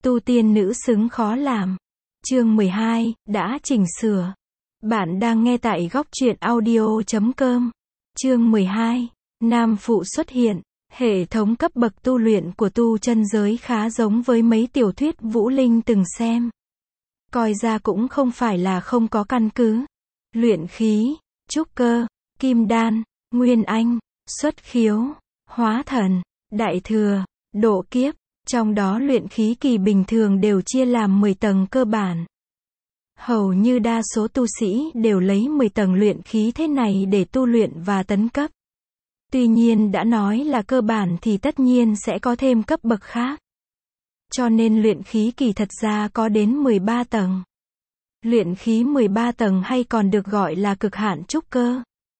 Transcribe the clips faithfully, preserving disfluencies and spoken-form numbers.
Tu tiên nữ xứng khó làm. Chương mười hai, đã chỉnh sửa. Bạn đang nghe tại góc truyện audio chấm com. Chương mười hai, nam phụ xuất hiện. Hệ thống cấp bậc tu luyện của tu chân giới khá giống với mấy tiểu thuyết Vũ Linh từng xem. Coi ra cũng không phải là không có căn cứ. Luyện khí, trúc cơ, kim đan, nguyên anh, xuất khiếu, hóa thần, đại thừa, độ kiếp. Trong đó luyện khí kỳ bình thường đều chia làm mười tầng cơ bản. Hầu như đa số tu sĩ đều lấy mười tầng luyện khí thế này để tu luyện và tấn cấp. Tuy nhiên đã nói là cơ bản thì tất nhiên sẽ có thêm cấp bậc khác. Cho nên luyện khí kỳ thật ra có đến mười ba tầng. Luyện khí mười ba tầng hay còn được gọi là cực hạn trúc cơ.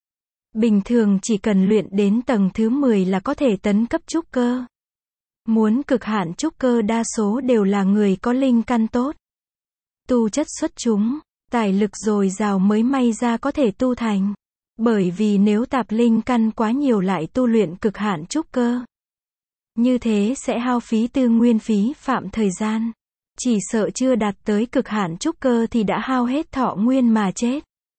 Bình thường chỉ cần luyện đến tầng thứ mười là có thể tấn cấp trúc cơ. Muốn cực hạn trúc cơ đa số đều là người có linh căn tốt. Tu chất xuất chúng, tài lực dồi dào mới may ra có thể tu thành. Bởi vì nếu tạp linh căn quá nhiều lại tu luyện cực hạn trúc cơ. Như thế sẽ hao phí tư nguyên phí phạm thời gian. Chỉ sợ chưa đạt tới cực hạn trúc cơ thì đã hao hết thọ nguyên mà chết.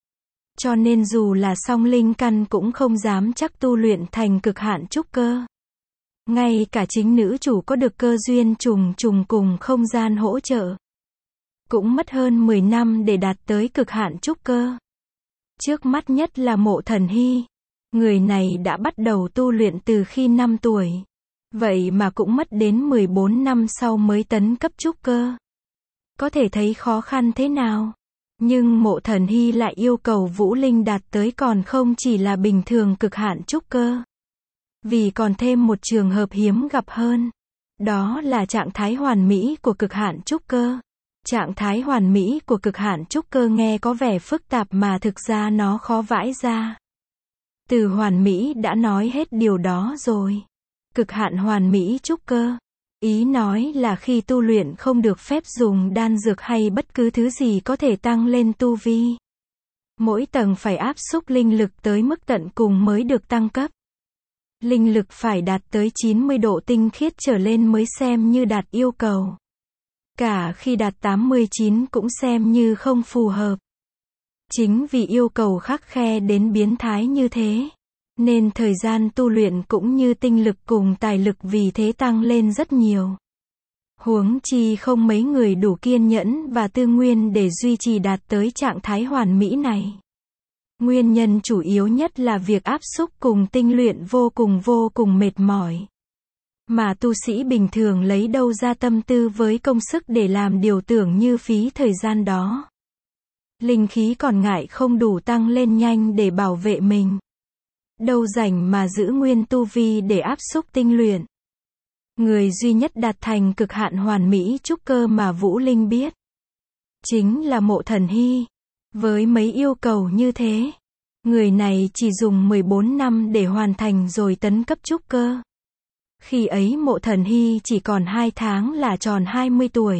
Cho nên dù là song linh căn cũng không dám chắc tu luyện thành cực hạn trúc cơ. Ngay cả chính nữ chủ có được cơ duyên trùng trùng cùng không gian hỗ trợ. Cũng mất hơn mười năm để đạt tới cực hạn trúc cơ. Trước mắt nhất là Mộ Thần Hy. Người này đã bắt đầu tu luyện từ khi năm tuổi. Vậy mà cũng mất đến mười bốn năm sau mới tấn cấp trúc cơ. Có thể thấy khó khăn thế nào. Nhưng Mộ Thần Hy lại yêu cầu Vũ Linh đạt tới còn không chỉ là bình thường cực hạn trúc cơ. Vì còn thêm một trường hợp hiếm gặp hơn. Đó là trạng thái hoàn mỹ của cực hạn trúc cơ. Trạng thái hoàn mỹ của cực hạn trúc cơ nghe có vẻ phức tạp mà thực ra nó khó vãi ra. Từ hoàn mỹ đã nói hết điều đó rồi. Cực hạn hoàn mỹ trúc cơ. Ý nói là khi tu luyện không được phép dùng đan dược hay bất cứ thứ gì có thể tăng lên tu vi. Mỗi tầng phải áp xúc linh lực tới mức tận cùng mới được tăng cấp. Linh lực phải đạt tới chín mươi độ tinh khiết trở lên mới xem như đạt yêu cầu. Cả khi đạt tám mươi chín cũng xem như không phù hợp. Chính vì yêu cầu khắt khe đến biến thái như thế, nên thời gian tu luyện cũng như tinh lực cùng tài lực vì thế tăng lên rất nhiều. Huống chi không mấy người đủ kiên nhẫn và tư nguyên để duy trì đạt tới trạng thái hoàn mỹ này. Nguyên nhân chủ yếu nhất là việc áp xúc cùng tinh luyện vô cùng vô cùng mệt mỏi. Mà tu sĩ bình thường lấy đâu ra tâm tư với công sức để làm điều tưởng như phí thời gian đó. Linh khí còn ngại không đủ tăng lên nhanh để bảo vệ mình. Đâu rảnh mà giữ nguyên tu vi để áp xúc tinh luyện. Người duy nhất đạt thành cực hạn hoàn mỹ trúc cơ mà Vũ Linh biết. Chính là Mộ Thần Hy. Với mấy yêu cầu như thế, người này chỉ dùng mười bốn năm để hoàn thành rồi tấn cấp trúc cơ. Khi ấy Mộ Thần Hy chỉ còn hai tháng là tròn hai mươi tuổi.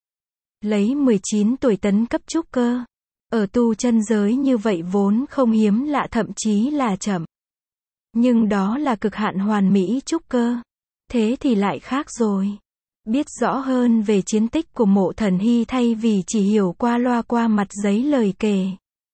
Lấy mười chín tuổi tấn cấp trúc cơ. Ở tu chân giới như vậy vốn không hiếm lạ thậm chí là chậm. Nhưng đó là cực hạn hoàn mỹ trúc cơ. Thế thì lại khác rồi. Biết rõ hơn về chiến tích của Mộ Thần Hy thay vì chỉ hiểu qua loa qua mặt giấy lời kể.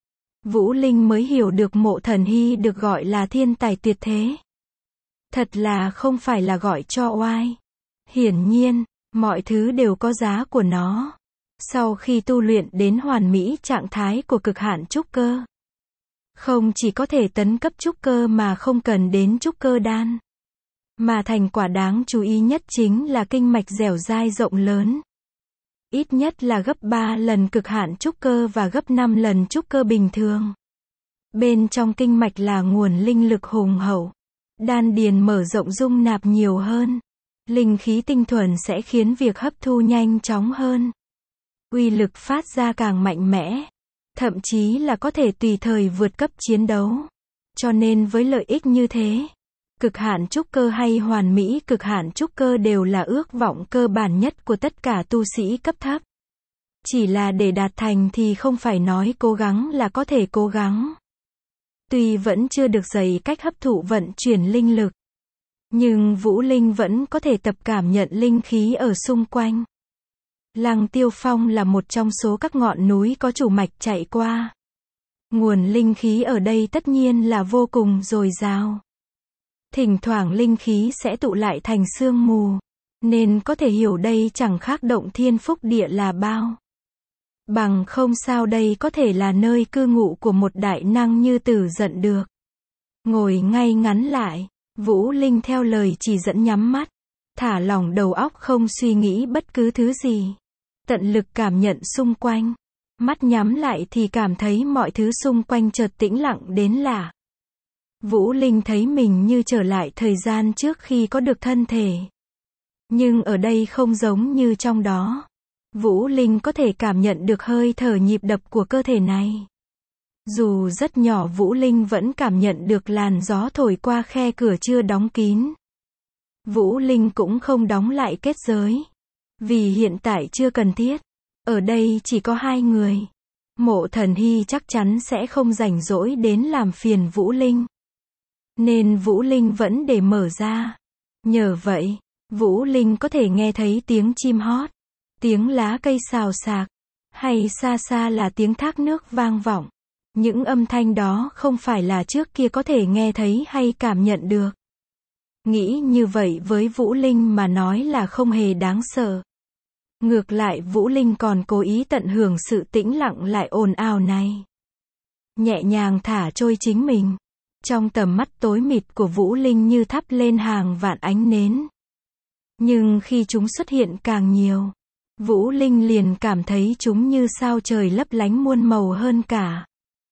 Vũ Linh mới hiểu được Mộ Thần Hy được gọi là thiên tài tuyệt thế. Thật là không phải là gọi cho oai. Hiển nhiên, mọi thứ đều có giá của nó. Sau khi tu luyện đến hoàn mỹ trạng thái của cực hạn trúc cơ, không chỉ có thể tấn cấp trúc cơ mà không cần đến trúc cơ đan. Mà thành quả đáng chú ý nhất chính là kinh mạch dẻo dai rộng lớn. Ít nhất là gấp ba lần cực hạn trúc cơ và gấp năm lần trúc cơ bình thường. Bên trong kinh mạch là nguồn linh lực hùng hậu. Đan điền mở rộng dung nạp nhiều hơn. Linh khí tinh thuần sẽ khiến việc hấp thu nhanh chóng hơn. Uy lực phát ra càng mạnh mẽ. Thậm chí là có thể tùy thời vượt cấp chiến đấu. Cho nên với lợi ích như thế, cực hạn trúc cơ hay hoàn mỹ cực hạn trúc cơ đều là ước vọng cơ bản nhất của tất cả tu sĩ cấp thấp. Chỉ là để đạt thành thì không phải nói cố gắng là có thể cố gắng. Tuy vẫn chưa được dạy cách hấp thụ vận chuyển linh lực, nhưng Vũ Linh vẫn có thể tập cảm nhận linh khí ở xung quanh. Lăng Tiêu Phong là một trong số các ngọn núi có chủ mạch chạy qua. Nguồn linh khí ở đây tất nhiên là vô cùng dồi dào. Thỉnh thoảng linh khí sẽ tụ lại thành sương mù, nên có thể hiểu đây chẳng khác động thiên phúc địa là bao. Bằng không sao đây có thể là nơi cư ngụ của một đại năng như Tử Dận được. Ngồi ngay ngắn lại, Vũ Linh theo lời chỉ dẫn nhắm mắt, thả lỏng đầu óc không suy nghĩ bất cứ thứ gì. Tận lực cảm nhận xung quanh. Mắt nhắm lại thì cảm thấy mọi thứ xung quanh chợt tĩnh lặng đến lạ. Vũ Linh thấy mình như trở lại thời gian trước khi có được thân thể. Nhưng ở đây không giống như trong đó. Vũ Linh có thể cảm nhận được hơi thở nhịp đập của cơ thể này. Dù rất nhỏ Vũ Linh vẫn cảm nhận được làn gió thổi qua khe cửa chưa đóng kín. Vũ Linh cũng không đóng lại kết giới. Vì hiện tại chưa cần thiết. Ở đây chỉ có hai người. Mộ Thần Hy chắc chắn sẽ không rảnh rỗi đến làm phiền Vũ Linh. Nên Vũ Linh vẫn để mở ra. Nhờ vậy, Vũ Linh có thể nghe thấy tiếng chim hót, tiếng lá cây xào xạc, hay xa xa là tiếng thác nước vang vọng. Những âm thanh đó không phải là trước kia có thể nghe thấy hay cảm nhận được. Nghĩ như vậy với Vũ Linh mà nói là không hề đáng sợ. Ngược lại Vũ Linh còn cố ý tận hưởng sự tĩnh lặng lại ồn ào này. Nhẹ nhàng thả trôi chính mình. Trong tầm mắt tối mịt của Vũ Linh như thắp lên hàng vạn ánh nến. Nhưng khi chúng xuất hiện càng nhiều, Vũ Linh liền cảm thấy chúng như sao trời lấp lánh muôn màu hơn cả.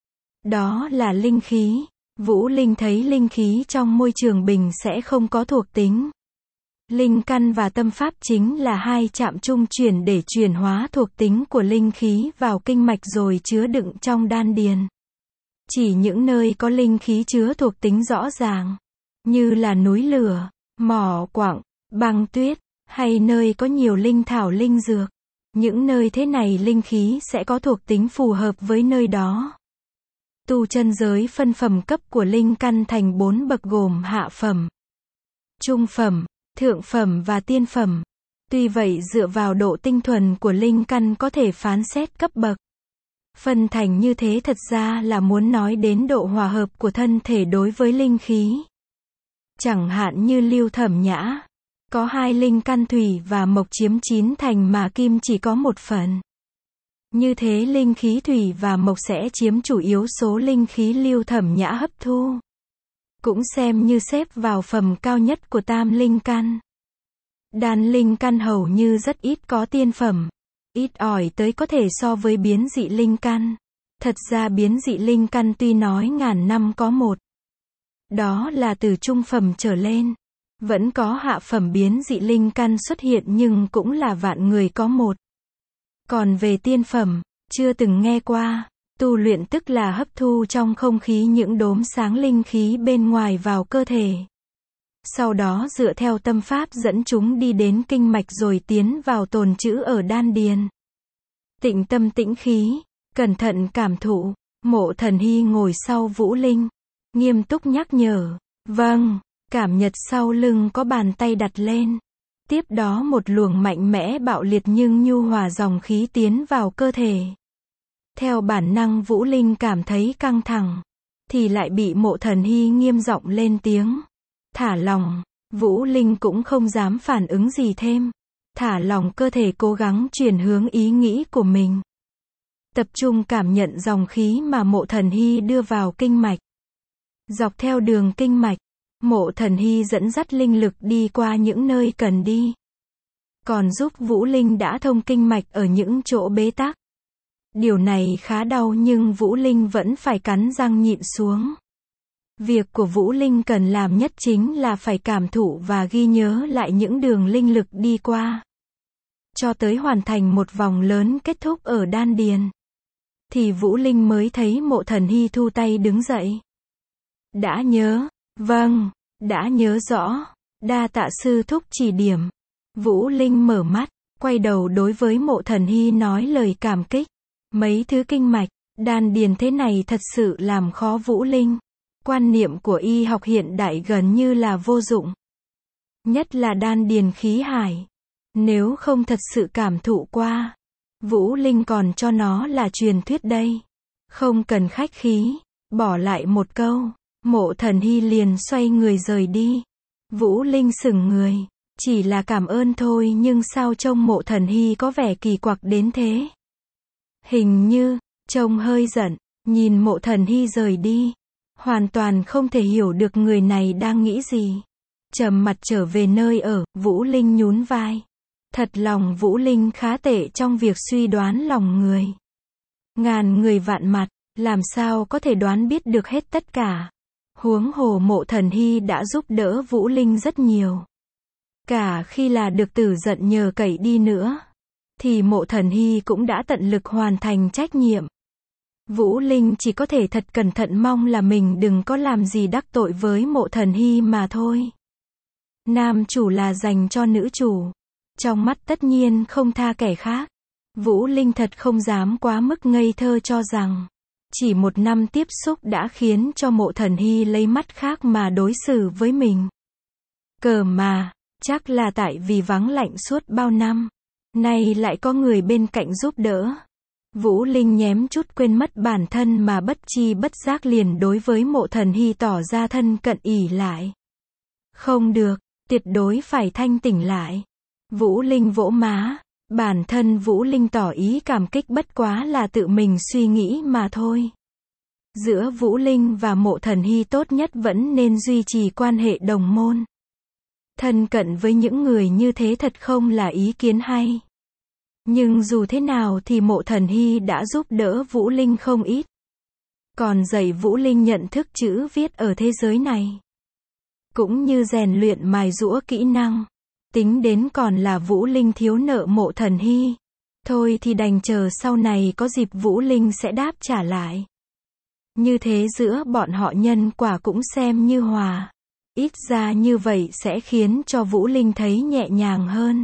Đó là linh khí. Vũ Linh thấy linh khí trong môi trường bình sẽ không có thuộc tính. Linh căn và tâm pháp chính là hai chạm trung chuyển để chuyển hóa thuộc tính của linh khí vào kinh mạch rồi chứa đựng trong đan điền. Chỉ những nơi có linh khí chứa thuộc tính rõ ràng, như là núi lửa, mỏ quặng, băng tuyết, hay nơi có nhiều linh thảo linh dược. Những nơi thế này linh khí sẽ có thuộc tính phù hợp với nơi đó. Tu chân giới phân phẩm cấp của linh căn thành bốn bậc gồm hạ phẩm, trung phẩm, thượng phẩm và tiên phẩm. Tuy vậy dựa vào độ tinh thuần của linh căn có thể phán xét cấp bậc. Phân thành như thế thật ra là muốn nói đến độ hòa hợp của thân thể đối với linh khí. Chẳng hạn như Lưu Thẩm Nhã, có hai linh căn thủy và mộc chiếm chín thành mà kim chỉ có một phần. Như thế linh khí thủy và mộc sẽ chiếm chủ yếu số linh khí Lưu Thẩm Nhã hấp thu. Cũng xem như xếp vào phẩm cao nhất của tam linh căn. Đan linh căn hầu như rất ít có tiên phẩm. Ít ỏi tới có thể so với biến dị linh căn. Thật ra biến dị linh căn tuy nói ngàn năm có một. Đó là từ trung phẩm trở lên. Vẫn có hạ phẩm biến dị linh căn xuất hiện nhưng cũng là vạn người có một. Còn về tiên phẩm, chưa từng nghe qua. Tu luyện tức là hấp thu trong không khí những đốm sáng linh khí bên ngoài vào cơ thể. Sau đó dựa theo tâm pháp dẫn chúng đi đến kinh mạch rồi tiến vào tồn trữ ở đan điền. Tịnh tâm tĩnh khí, cẩn thận cảm thụ. Mộ Thần Hy ngồi sau Vũ Linh, nghiêm túc nhắc nhở. Vâng, cảm nhận sau lưng có bàn tay đặt lên. Tiếp đó một luồng mạnh mẽ bạo liệt nhưng nhu hòa dòng khí tiến vào cơ thể. Theo bản năng Vũ Linh cảm thấy căng thẳng, thì lại bị Mộ Thần Hy nghiêm giọng lên tiếng. Thả lỏng. Vũ Linh cũng không dám phản ứng gì thêm. Thả lỏng cơ thể cố gắng chuyển hướng ý nghĩ của mình. Tập trung cảm nhận dòng khí mà Mộ Thần Hy đưa vào kinh mạch. Dọc theo đường kinh mạch, Mộ Thần Hy dẫn dắt linh lực đi qua những nơi cần đi. Còn giúp Vũ Linh đã thông kinh mạch ở những chỗ bế tắc. Điều này khá đau nhưng Vũ Linh vẫn phải cắn răng nhịn xuống. Việc của Vũ Linh cần làm nhất chính là phải cảm thụ và ghi nhớ lại những đường linh lực đi qua. Cho tới hoàn thành một vòng lớn kết thúc ở đan điền. Thì Vũ Linh mới thấy Mộ Thần Hy thu tay đứng dậy. Đã nhớ. Vâng, đã nhớ rõ. Đa tạ sư thúc chỉ điểm. Vũ Linh mở mắt, quay đầu đối với Mộ Thần Hy nói lời cảm kích. Mấy thứ kinh mạch, đan điền thế này thật sự làm khó Vũ Linh. Quan niệm của y học hiện đại gần như là vô dụng. Nhất là đan điền khí hải. Nếu không thật sự cảm thụ qua, Vũ Linh còn cho nó là truyền thuyết đây. Không cần khách khí, bỏ lại một câu, Mộ Thần Hy liền xoay người rời đi. Vũ Linh sững người, chỉ là cảm ơn thôi nhưng sao trông Mộ Thần Hy có vẻ kỳ quặc đến thế. Hình như, trông hơi giận, nhìn Mộ Thần Hy rời đi. Hoàn toàn không thể hiểu được người này đang nghĩ gì. Trầm mặt trở về nơi ở, Vũ Linh nhún vai. Thật lòng Vũ Linh khá tệ trong việc suy đoán lòng người. Ngàn người vạn mặt, làm sao có thể đoán biết được hết tất cả. Huống hồ Mộ Thần Hy đã giúp đỡ Vũ Linh rất nhiều. Cả khi là được Tử Dận nhờ cậy đi nữa, thì Mộ Thần Hy cũng đã tận lực hoàn thành trách nhiệm. Vũ Linh chỉ có thể thật cẩn thận mong là mình đừng có làm gì đắc tội với Mộ Thần Hy mà thôi. Nam chủ là dành cho nữ chủ. Trong mắt tất nhiên không tha kẻ khác. Vũ Linh thật không dám quá mức ngây thơ cho rằng chỉ một năm tiếp xúc đã khiến cho Mộ Thần Hy lấy mắt khác mà đối xử với mình. Cờ mà, chắc là tại vì vắng lạnh suốt bao năm, nay lại có người bên cạnh giúp đỡ. Vũ Linh nhém chút quên mất bản thân mà bất chi bất giác liền đối với Mộ Thần Hy tỏ ra thân cận ỷ lại. Không được, tuyệt đối phải thanh tỉnh lại. Vũ Linh vỗ má, bản thân Vũ Linh tỏ ý cảm kích bất quá là tự mình suy nghĩ mà thôi. Giữa Vũ Linh và Mộ Thần Hy tốt nhất vẫn nên duy trì quan hệ đồng môn. Thân cận với những người như thế thật không là ý kiến hay. Nhưng dù thế nào thì Mộ Thần Hy đã giúp đỡ Vũ Linh không ít. Còn dạy Vũ Linh nhận thức chữ viết ở thế giới này. Cũng như rèn luyện mài giũa kỹ năng. Tính đến còn là Vũ Linh thiếu nợ Mộ Thần Hy. Thôi thì đành chờ sau này có dịp Vũ Linh sẽ đáp trả lại. Như thế giữa bọn họ nhân quả cũng xem như hòa. Ít ra như vậy sẽ khiến cho Vũ Linh thấy nhẹ nhàng hơn.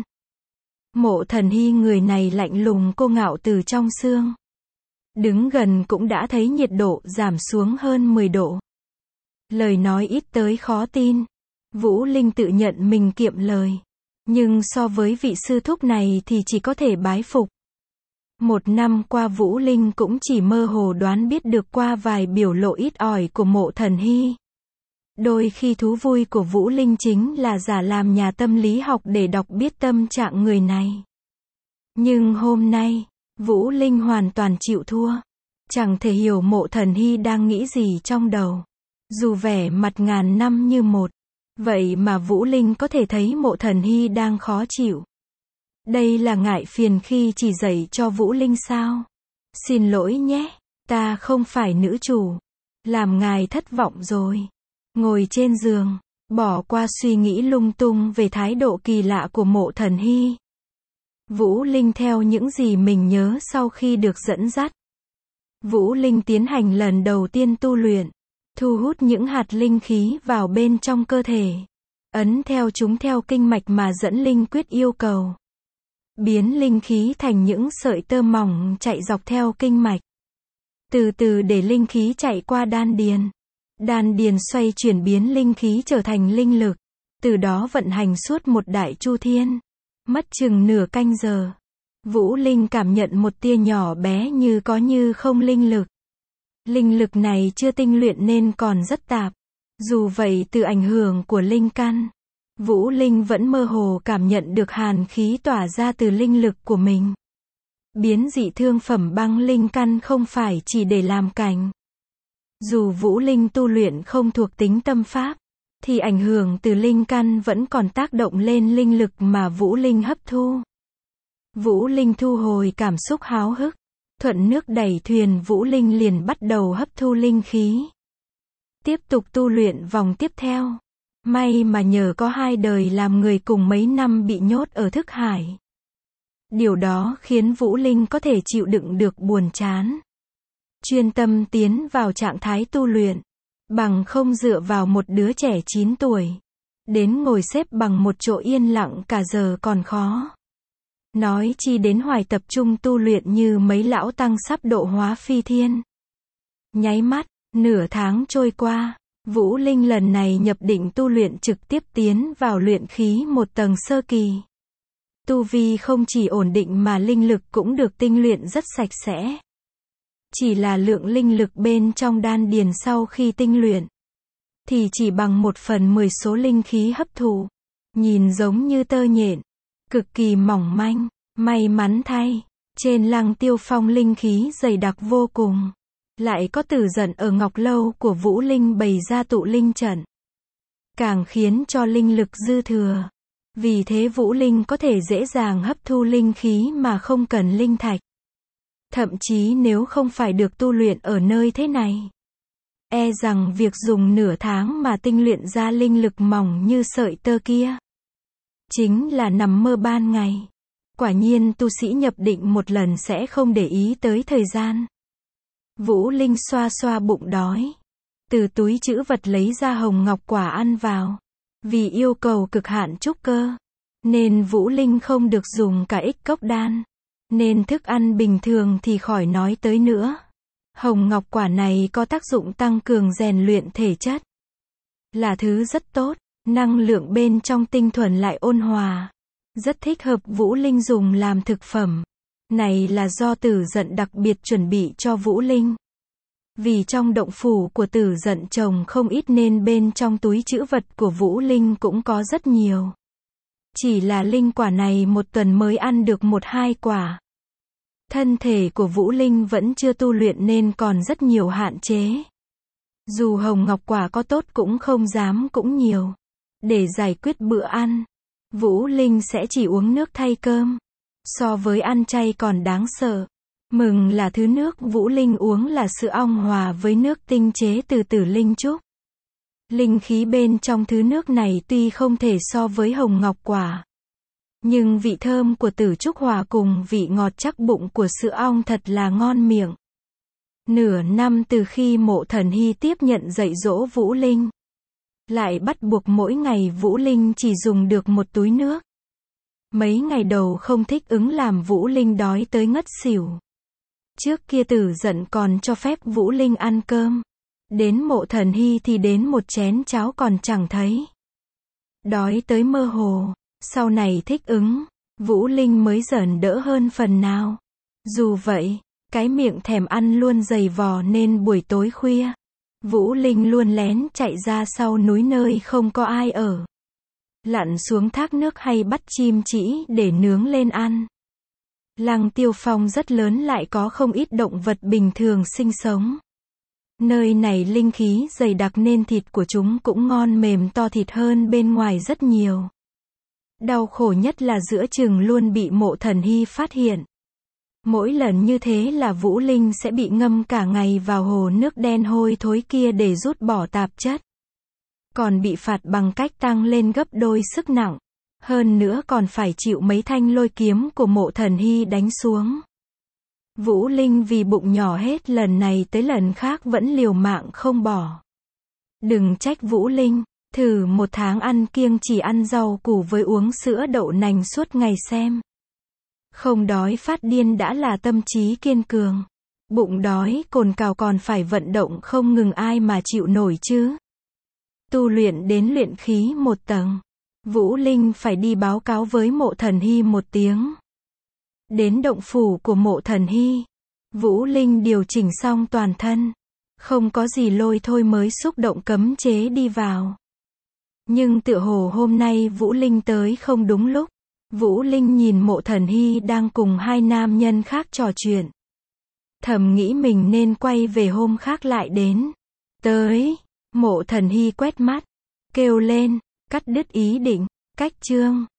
Mộ Thần Hy người này lạnh lùng cô ngạo từ trong xương. Đứng gần cũng đã thấy nhiệt độ giảm xuống hơn mười độ. Lời nói ít tới khó tin. Vũ Linh tự nhận mình kiệm lời. Nhưng so với vị sư thúc này thì chỉ có thể bái phục. Một năm qua Vũ Linh cũng chỉ mơ hồ đoán biết được qua vài biểu lộ ít ỏi của Mộ Thần Hy. Đôi khi thú vui của Vũ Linh chính là giả làm nhà tâm lý học để đọc biết tâm trạng người này. Nhưng hôm nay, Vũ Linh hoàn toàn chịu thua. Chẳng thể hiểu Mộ Thần Hy đang nghĩ gì trong đầu. Dù vẻ mặt ngàn năm như một. Vậy mà Vũ Linh có thể thấy Mộ Thần Hy đang khó chịu. Đây là ngại phiền khi chỉ dạy cho Vũ Linh sao? Xin lỗi nhé, ta không phải nữ chủ. Làm ngài thất vọng rồi. Ngồi trên giường, bỏ qua suy nghĩ lung tung về thái độ kỳ lạ của Mộ Thần Hy. Vũ Linh theo những gì mình nhớ sau khi được dẫn dắt. Vũ Linh tiến hành lần đầu tiên tu luyện. Thu hút những hạt linh khí vào bên trong cơ thể. Ấn theo chúng theo kinh mạch mà dẫn linh quyết yêu cầu. Biến linh khí thành những sợi tơ mỏng chạy dọc theo kinh mạch. Từ từ để linh khí chạy qua đan điền. Đan điền xoay chuyển biến linh khí trở thành linh lực. Từ đó vận hành suốt một đại chu thiên. Mất chừng nửa canh giờ. Vũ Linh cảm nhận một tia nhỏ bé như có như không linh lực. Linh lực này chưa tinh luyện nên còn rất tạp. Dù vậy từ ảnh hưởng của linh căn, Vũ Linh vẫn mơ hồ cảm nhận được hàn khí tỏa ra từ linh lực của mình. Biến dị thương phẩm băng linh căn không phải chỉ để làm cảnh. Dù Vũ Linh tu luyện không thuộc tính tâm pháp, thì ảnh hưởng từ linh căn vẫn còn tác động lên linh lực mà Vũ Linh hấp thu. Vũ Linh thu hồi cảm xúc háo hức. Thuận nước đẩy thuyền Vũ Linh liền bắt đầu hấp thu linh khí. Tiếp tục tu luyện vòng tiếp theo. May mà nhờ có hai đời làm người cùng mấy năm bị nhốt ở thức hải. Điều đó khiến Vũ Linh có thể chịu đựng được buồn chán. Chuyên tâm tiến vào trạng thái tu luyện. Bằng không dựa vào một đứa trẻ chín tuổi. Đến ngồi xếp bằng một chỗ yên lặng cả giờ còn khó. Nói chi đến hoài tập trung tu luyện như mấy lão tăng sắp độ hóa phi thiên. Nháy mắt, nửa tháng trôi qua, Vũ Linh lần này nhập định tu luyện trực tiếp tiến vào luyện khí một tầng sơ kỳ. Tu vi không chỉ ổn định mà linh lực cũng được tinh luyện rất sạch sẽ. Chỉ là lượng linh lực bên trong đan điền sau khi tinh luyện, thì chỉ bằng một phần mười số linh khí hấp thụ. Nhìn giống như tơ nhện, cực kỳ mỏng manh. May mắn thay, trên Lăng Tiêu Phong linh khí dày đặc vô cùng. Lại có Tử Dận ở Ngọc Lâu của Vũ Linh bày ra tụ linh trận, càng khiến cho linh lực dư thừa. Vì thế Vũ Linh có thể dễ dàng hấp thu linh khí mà không cần linh thạch. Thậm chí nếu không phải được tu luyện ở nơi thế này, e rằng việc dùng nửa tháng mà tinh luyện ra linh lực mỏng như sợi tơ kia, chính là nằm mơ ban ngày. Quả nhiên tu sĩ nhập định một lần sẽ không để ý tới thời gian. Vũ Linh xoa xoa bụng đói, từ túi trữ vật lấy ra hồng ngọc quả ăn vào. Vì yêu cầu cực hạn trúc cơ, nên Vũ Linh không được dùng cả ích cốc đan. Nên thức ăn bình thường thì khỏi nói tới nữa. Hồng ngọc quả này có tác dụng tăng cường rèn luyện thể chất, là thứ rất tốt. Năng lượng bên trong tinh thuần lại ôn hòa, rất thích hợp Vũ Linh dùng làm thực phẩm. Này là do Tử Dận đặc biệt chuẩn bị cho Vũ Linh. Vì trong động phủ của Tử Dận trồng không ít nên bên trong túi trữ vật của Vũ Linh cũng có rất nhiều. Chỉ là linh quả này một tuần mới ăn được một hai quả. Thân thể của Vũ Linh vẫn chưa tu luyện nên còn rất nhiều hạn chế. Dù hồng ngọc quả có tốt cũng không dám cũng nhiều. Để giải quyết bữa ăn, Vũ Linh sẽ chỉ uống nước thay cơm. So với ăn chay còn đáng sợ. Mừng là thứ nước Vũ Linh uống là sữa ong hòa với nước tinh chế từ tử linh trúc. Linh khí bên trong thứ nước này tuy không thể so với hồng ngọc quả, nhưng vị thơm của tử trúc hòa cùng vị ngọt chắc bụng của sữa ong thật là ngon miệng. Nửa năm từ khi Mộ Thần Hy tiếp nhận dạy dỗ Vũ Linh, lại bắt buộc mỗi ngày Vũ Linh chỉ dùng được một túi nước. Mấy ngày đầu không thích ứng làm Vũ Linh đói tới ngất xỉu. Trước kia Tử Dận còn cho phép Vũ Linh ăn cơm. Đến Mộ Thần Hy thì đến một chén cháo còn chẳng thấy. Đói tới mơ hồ. Sau này thích ứng, Vũ Linh mới dần đỡ hơn phần nào. Dù vậy, cái miệng thèm ăn luôn dày vò nên buổi tối khuya, Vũ Linh luôn lén chạy ra sau núi nơi không có ai ở. Lặn xuống thác nước hay bắt chim chỉ để nướng lên ăn. Lăng Tiêu Phong rất lớn lại có không ít động vật bình thường sinh sống. Nơi này linh khí dày đặc nên thịt của chúng cũng ngon mềm to thịt hơn bên ngoài rất nhiều. Đau khổ nhất là giữa chừng luôn bị Mộ Thần Hy phát hiện. Mỗi lần như thế là Vũ Linh sẽ bị ngâm cả ngày vào hồ nước đen hôi thối kia để rút bỏ tạp chất. Còn bị phạt bằng cách tăng lên gấp đôi sức nặng. Hơn nữa còn phải chịu mấy thanh lôi kiếm của Mộ Thần Hy đánh xuống. Vũ Linh vì bụng nhỏ hết lần này tới lần khác vẫn liều mạng không bỏ. Đừng trách Vũ Linh, thử một tháng ăn kiêng chỉ ăn rau củ với uống sữa đậu nành suốt ngày xem. Không đói phát điên đã là tâm trí kiên cường. Bụng đói cồn cào còn phải vận động không ngừng ai mà chịu nổi chứ. Tu luyện đến luyện khí một tầng, Vũ Linh phải đi báo cáo với Mộ Thần Hy một tiếng. Đến động phủ của Mộ Thần Hy, Vũ Linh điều chỉnh xong toàn thân. Không có gì lôi thôi mới xúc động cấm chế đi vào. Nhưng tựa hồ hôm nay Vũ Linh tới không đúng lúc. Vũ Linh nhìn Mộ Thần Hy đang cùng hai nam nhân khác trò chuyện. Thầm nghĩ mình nên quay về hôm khác lại đến. Tới, Mộ Thần Hy quét mắt, kêu lên, cắt đứt ý định, cách chương.